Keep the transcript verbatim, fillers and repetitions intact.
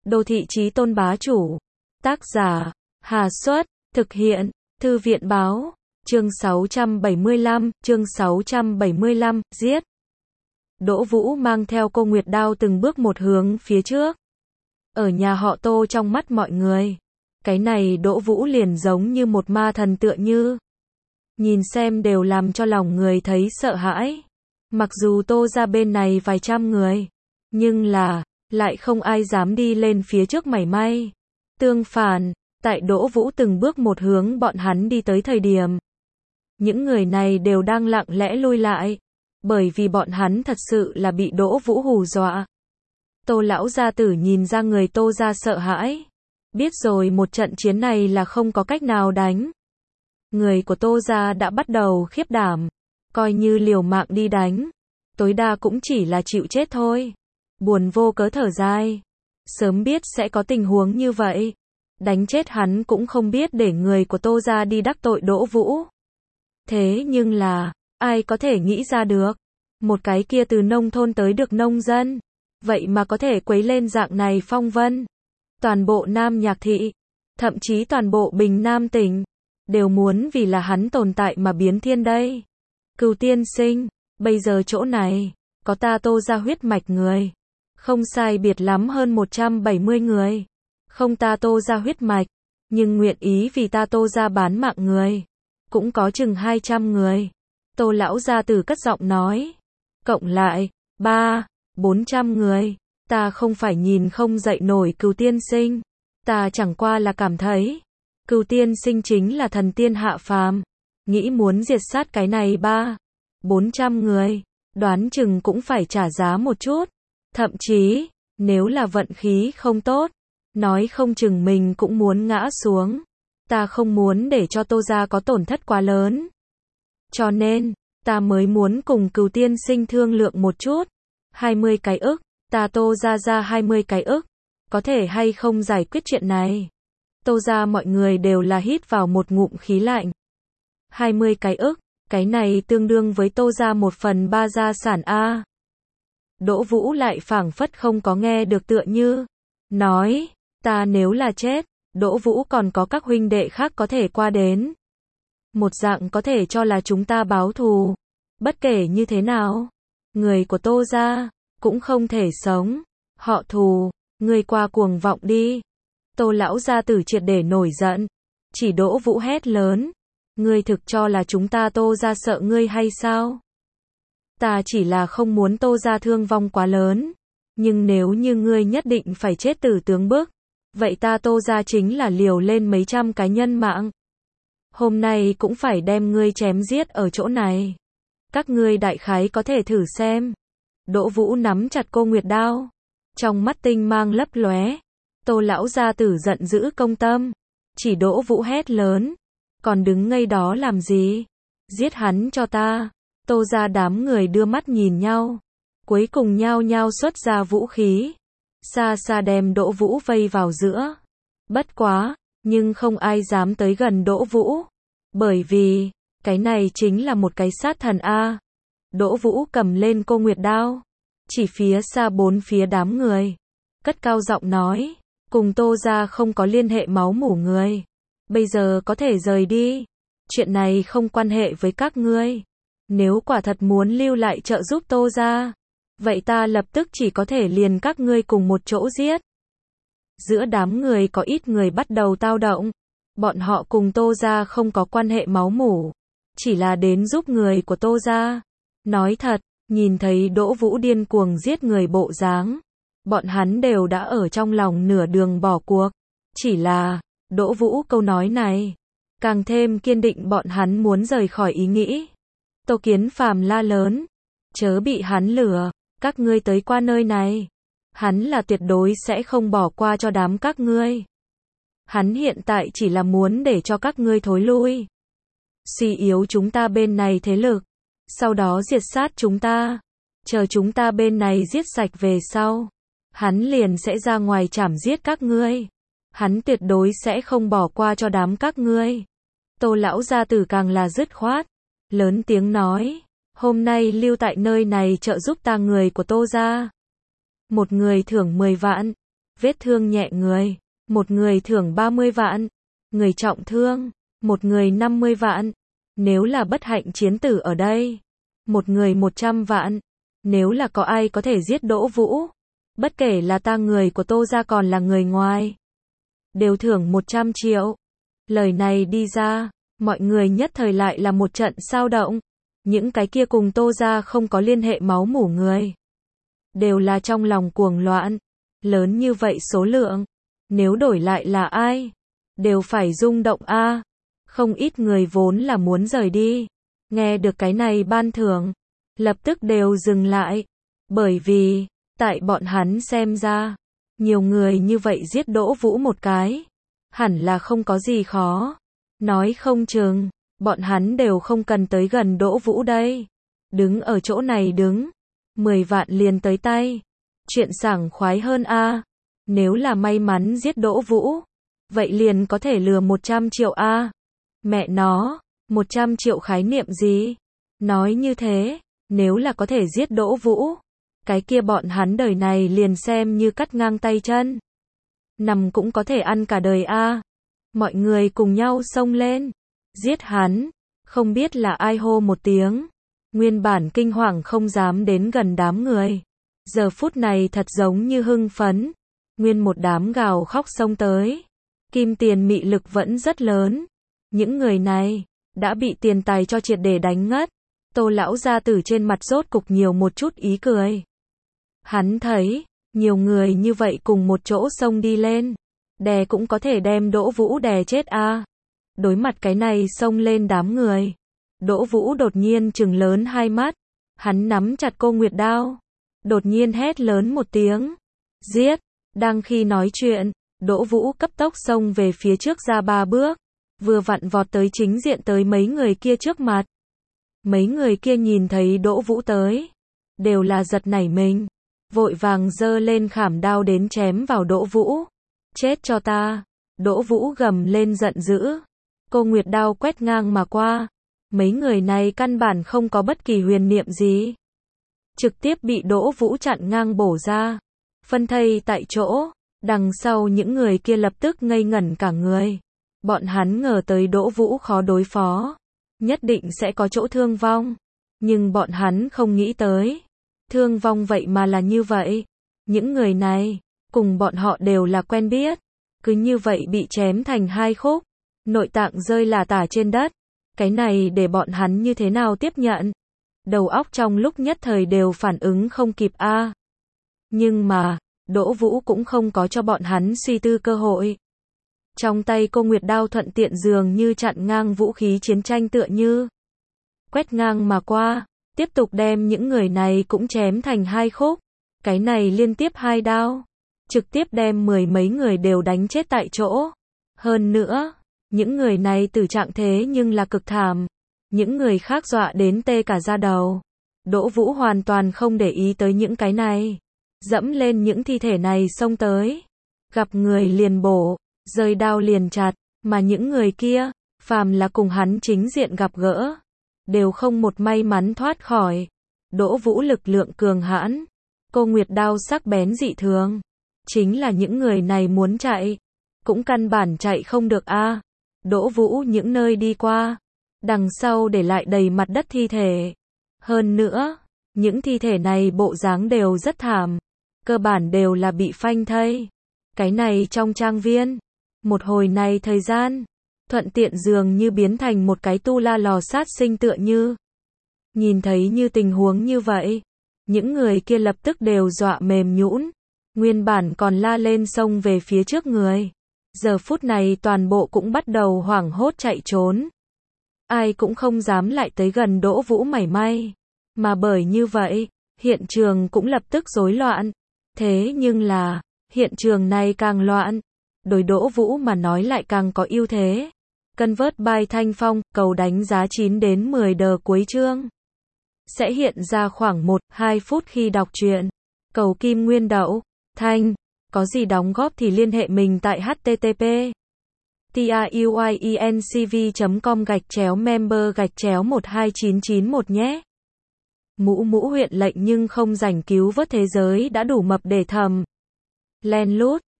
Đô thị chí tôn bá chủ. Tác giả, Hà Xuất, thực hiện, Thư viện báo, chương sáu trăm bảy mươi lăm, chương sáu trăm bảy mươi lăm, giết. Đỗ Vũ mang theo cô Nguyệt Đao từng bước một hướng phía trước. Ở nhà họ Tô trong mắt mọi người, cái này Đỗ Vũ liền giống như một ma thần tựa như. Nhìn xem đều làm cho lòng người thấy sợ hãi. Mặc dù Tô ra bên này vài trăm người, nhưng là, lại không ai dám đi lên phía trước mảy may. Tương phản, tại Đỗ Vũ từng bước một hướng bọn hắn đi tới thời điểm, những người này đều đang lặng lẽ lui lại, bởi vì bọn hắn thật sự là bị Đỗ Vũ hù dọa. Tô lão gia tử nhìn ra người Tô ra sợ hãi, biết rồi một trận chiến này là không có cách nào đánh. Người của Tô ra đã bắt đầu khiếp đảm, coi như liều mạng đi đánh, tối đa cũng chỉ là chịu chết thôi. Buồn vô cớ thở dài, sớm biết sẽ có tình huống như vậy, đánh chết hắn cũng không biết để người của Tô ra đi đắc tội Đỗ Vũ. Thế nhưng là, ai có thể nghĩ ra được, một cái kia từ nông thôn tới được nông dân, vậy mà có thể quấy lên dạng này phong vân. Toàn bộ Nam Nhạc Thị, thậm chí toàn bộ Bình Nam tỉnh, đều muốn vì là hắn tồn tại mà biến thiên đây. Cửu tiên sinh, bây giờ chỗ này, có ta Tô ra huyết mạch người, không sai biệt lắm hơn một trăm bảy mươi người, không ta Tô ra huyết mạch, nhưng nguyện ý vì ta Tô ra bán mạng người, cũng có chừng hai trăm người. Tô lão gia tử cất giọng nói, cộng lại, ba, bốn trăm người, ta không phải nhìn không dậy nổi Cửu tiên sinh, ta chẳng qua là cảm thấy, Cửu tiên sinh chính là thần tiên hạ phàm, nghĩ muốn diệt sát cái này ba, bốn trăm người, đoán chừng cũng phải trả giá một chút, thậm chí, nếu là vận khí không tốt, nói không chừng mình cũng muốn ngã xuống, ta không muốn để cho Tô gia có tổn thất quá lớn. Cho nên, ta mới muốn cùng Cửu tiên sinh thương lượng một chút, hai mươi cái ức, ta Tô gia ra hai mươi cái ức, có thể hay không giải quyết chuyện này. Tô gia mọi người đều là hít vào một ngụm khí lạnh. hai mươi cái ức, cái này tương đương với Tô gia một phần ba gia sản a. Đỗ Vũ lại phảng phất không có nghe được tựa như, nói, ta nếu là chết, Đỗ Vũ còn có các huynh đệ khác có thể qua đến. Một dạng có thể cho là chúng ta báo thù. Bất kể như thế nào, người của Tô gia cũng không thể sống. Họ thù, ngươi qua cuồng vọng đi. Tô lão gia tử triệt để nổi giận, chỉ Đỗ Vũ hét lớn, ngươi thực cho là chúng ta Tô gia sợ ngươi hay sao? Ta chỉ là không muốn Tô gia thương vong quá lớn, nhưng nếu như ngươi nhất định phải chết tử tướng bức, vậy ta Tô gia chính là liều lên mấy trăm cái nhân mạng. Hôm nay cũng phải đem ngươi chém giết ở chỗ này. Các ngươi đại khái có thể thử xem. Đỗ Vũ nắm chặt cô Nguyệt Đao, trong mắt tinh mang lấp lóe. Tô lão gia tử giận dữ công tâm, chỉ Đỗ Vũ hét lớn, còn đứng ngây đó làm gì? Giết hắn cho ta. Tô gia đám người đưa mắt nhìn nhau, cuối cùng nhao nhao xuất ra vũ khí, xa xa đem Đỗ Vũ vây vào giữa. Bất quá, nhưng không ai dám tới gần Đỗ Vũ, bởi vì, cái này chính là một cái sát thần a. Đỗ Vũ cầm lên cô Nguyệt Đao, chỉ phía xa bốn phía đám người, cất cao giọng nói, cùng Tô gia không có liên hệ máu mủ người, bây giờ có thể rời đi, chuyện này không quan hệ với các ngươi. Nếu quả thật muốn lưu lại trợ giúp Tô gia, vậy ta lập tức chỉ có thể liền các ngươi cùng một chỗ giết. Giữa đám người có ít người bắt đầu tao động, bọn họ cùng Tô gia không có quan hệ máu mủ, chỉ là đến giúp người của Tô gia. Nói thật, nhìn thấy Đỗ Vũ điên cuồng giết người bộ dáng, bọn hắn đều đã ở trong lòng nửa đường bỏ cuộc, chỉ là, Đỗ Vũ câu nói này, càng thêm kiên định bọn hắn muốn rời khỏi ý nghĩ. Tô Kiến Phàm la lớn, chớ bị hắn lừa, các ngươi tới qua nơi này, hắn là tuyệt đối sẽ không bỏ qua cho đám các ngươi. Hắn hiện tại chỉ là muốn để cho các ngươi thối lui, suy yếu chúng ta bên này thế lực, sau đó diệt sát chúng ta, chờ chúng ta bên này giết sạch về sau, hắn liền sẽ ra ngoài chảm giết các ngươi. Hắn tuyệt đối sẽ không bỏ qua cho đám các ngươi. Tô lão gia tử càng là dứt khoát, lớn tiếng nói, hôm nay lưu tại nơi này trợ giúp ta người của Tô gia. Một người thưởng mười vạn, vết thương nhẹ người, một người thưởng ba mươi vạn, người trọng thương, một người năm mươi vạn, nếu là bất hạnh chiến tử ở đây, một người một trăm vạn, nếu là có ai có thể giết Đỗ Vũ, bất kể là ta người của Tô gia còn là người ngoài, đều thưởng một trăm triệu. Lời này đi ra, mọi người nhất thời lại là một trận xao động, những cái kia cùng Tô gia không có liên hệ máu mủ người, đều là trong lòng cuồng loạn, lớn như vậy số lượng, nếu đổi lại là ai, đều phải rung động a. Không ít người vốn là muốn rời đi, nghe được cái này ban thưởng, lập tức đều dừng lại, bởi vì, tại bọn hắn xem ra, nhiều người như vậy giết Đỗ Vũ một cái, hẳn là không có gì khó, nói không chừng, bọn hắn đều không cần tới gần Đỗ Vũ đây, đứng ở chỗ này đứng, mười vạn liền tới tay, chuyện sảng khoái hơn a. Nếu là may mắn giết Đỗ Vũ, vậy liền có thể lừa một trăm triệu a. Mẹ nó, một trăm triệu khái niệm gì? Nói như thế, nếu là có thể giết Đỗ Vũ, cái kia bọn hắn đời này liền xem như cắt ngang tay chân. Nằm cũng có thể ăn cả đời a. Mọi người cùng nhau xông lên, giết hắn, không biết là ai hô một tiếng. Nguyên bản kinh hoàng không dám đến gần đám người. Giờ phút này thật giống như hưng phấn, nguyên một đám gào khóc xông tới. Kim tiền mị lực vẫn rất lớn. Những người này, đã bị tiền tài cho triệt để đánh ngất. Tô lão gia tử trên mặt rốt cục nhiều một chút ý cười. Hắn thấy, nhiều người như vậy cùng một chỗ xông đi lên, đè cũng có thể đem Đỗ Vũ đè chết a. Đối mặt cái này xông lên đám người, Đỗ Vũ đột nhiên trừng lớn hai mắt, hắn nắm chặt cô Nguyệt đao, đột nhiên hét lớn một tiếng, giết. Đang khi nói chuyện, Đỗ Vũ cấp tốc xông về phía trước ra ba bước, vừa vặn vọt tới chính diện tới mấy người kia trước mặt. Mấy người kia nhìn thấy Đỗ Vũ tới, đều là giật nảy mình, vội vàng giơ lên khảm đao đến chém vào Đỗ Vũ. Chết cho ta! Đỗ Vũ gầm lên giận dữ, cô Nguyệt đao quét ngang mà qua, mấy người này căn bản không có bất kỳ huyền niệm gì, trực tiếp bị Đỗ Vũ chặn ngang bổ ra, phân thây tại chỗ. Đằng sau những người kia lập tức ngây ngẩn cả người, bọn hắn ngờ tới Đỗ Vũ khó đối phó, nhất định sẽ có chỗ thương vong, nhưng bọn hắn không nghĩ tới, thương vong vậy mà là như vậy. Những người này, cùng bọn họ đều là quen biết, cứ như vậy bị chém thành hai khúc, nội tạng rơi lả tả trên đất, cái này để bọn hắn như thế nào tiếp nhận? Đầu óc trong lúc nhất thời đều phản ứng không kịp a. À. Nhưng mà, Đỗ Vũ cũng không có cho bọn hắn suy tư cơ hội. Trong tay cô Nguyệt đao thuận tiện dường như chặn ngang vũ khí chiến tranh tựa như. Quét ngang mà qua, tiếp tục đem những người này cũng chém thành hai khúc. Cái này liên tiếp hai đao, trực tiếp đem mười mấy người đều đánh chết tại chỗ. Hơn nữa, những người này tử trạng thế nhưng là cực thảm. Những người khác dọa đến tê cả da đầu. Đỗ Vũ hoàn toàn không để ý tới những cái này. Dẫm lên những thi thể này xông tới. Gặp người liền bổ, rơi đao liền chặt, mà những người kia, phàm là cùng hắn chính diện gặp gỡ, đều không một may mắn thoát khỏi. Đỗ Vũ lực lượng cường hãn, cô Nguyệt đao sắc bén dị thường. Chính là những người này muốn chạy, cũng căn bản chạy không được a. À. Đỗ Vũ những nơi đi qua, đằng sau để lại đầy mặt đất thi thể. Hơn nữa, những thi thể này bộ dáng đều rất thảm, cơ bản đều là bị phanh thây. Cái này trong trang viên, một hồi này thời gian, thuận tiện dường như biến thành một cái tu la lò sát sinh tựa như. Nhìn thấy như tình huống như vậy, những người kia lập tức đều dọa mềm nhũn, nguyên bản còn la lên xông về phía trước người. Giờ phút này toàn bộ cũng bắt đầu hoảng hốt chạy trốn. Ai cũng không dám lại tới gần Đỗ Vũ mảy may. Mà bởi như vậy, hiện trường cũng lập tức rối loạn. Thế nhưng là, hiện trường này càng loạn, đối Đỗ Vũ mà nói lại càng có ưu thế. Convert by Thanh Phong, cầu đánh giá chín đến mười đờ cuối chương. Sẽ hiện ra khoảng một đến hai phút khi đọc truyện. Cầu Kim Nguyên Đậu, Thanh, có gì đóng góp thì liên hệ mình tại http truyencv chấm com gạch chéo member gạch chéo một hai chín chín một nhé. Mũ mũ huyện lệnh nhưng không rảnh cứu vớt thế giới đã đủ mập để thầm. Len lút.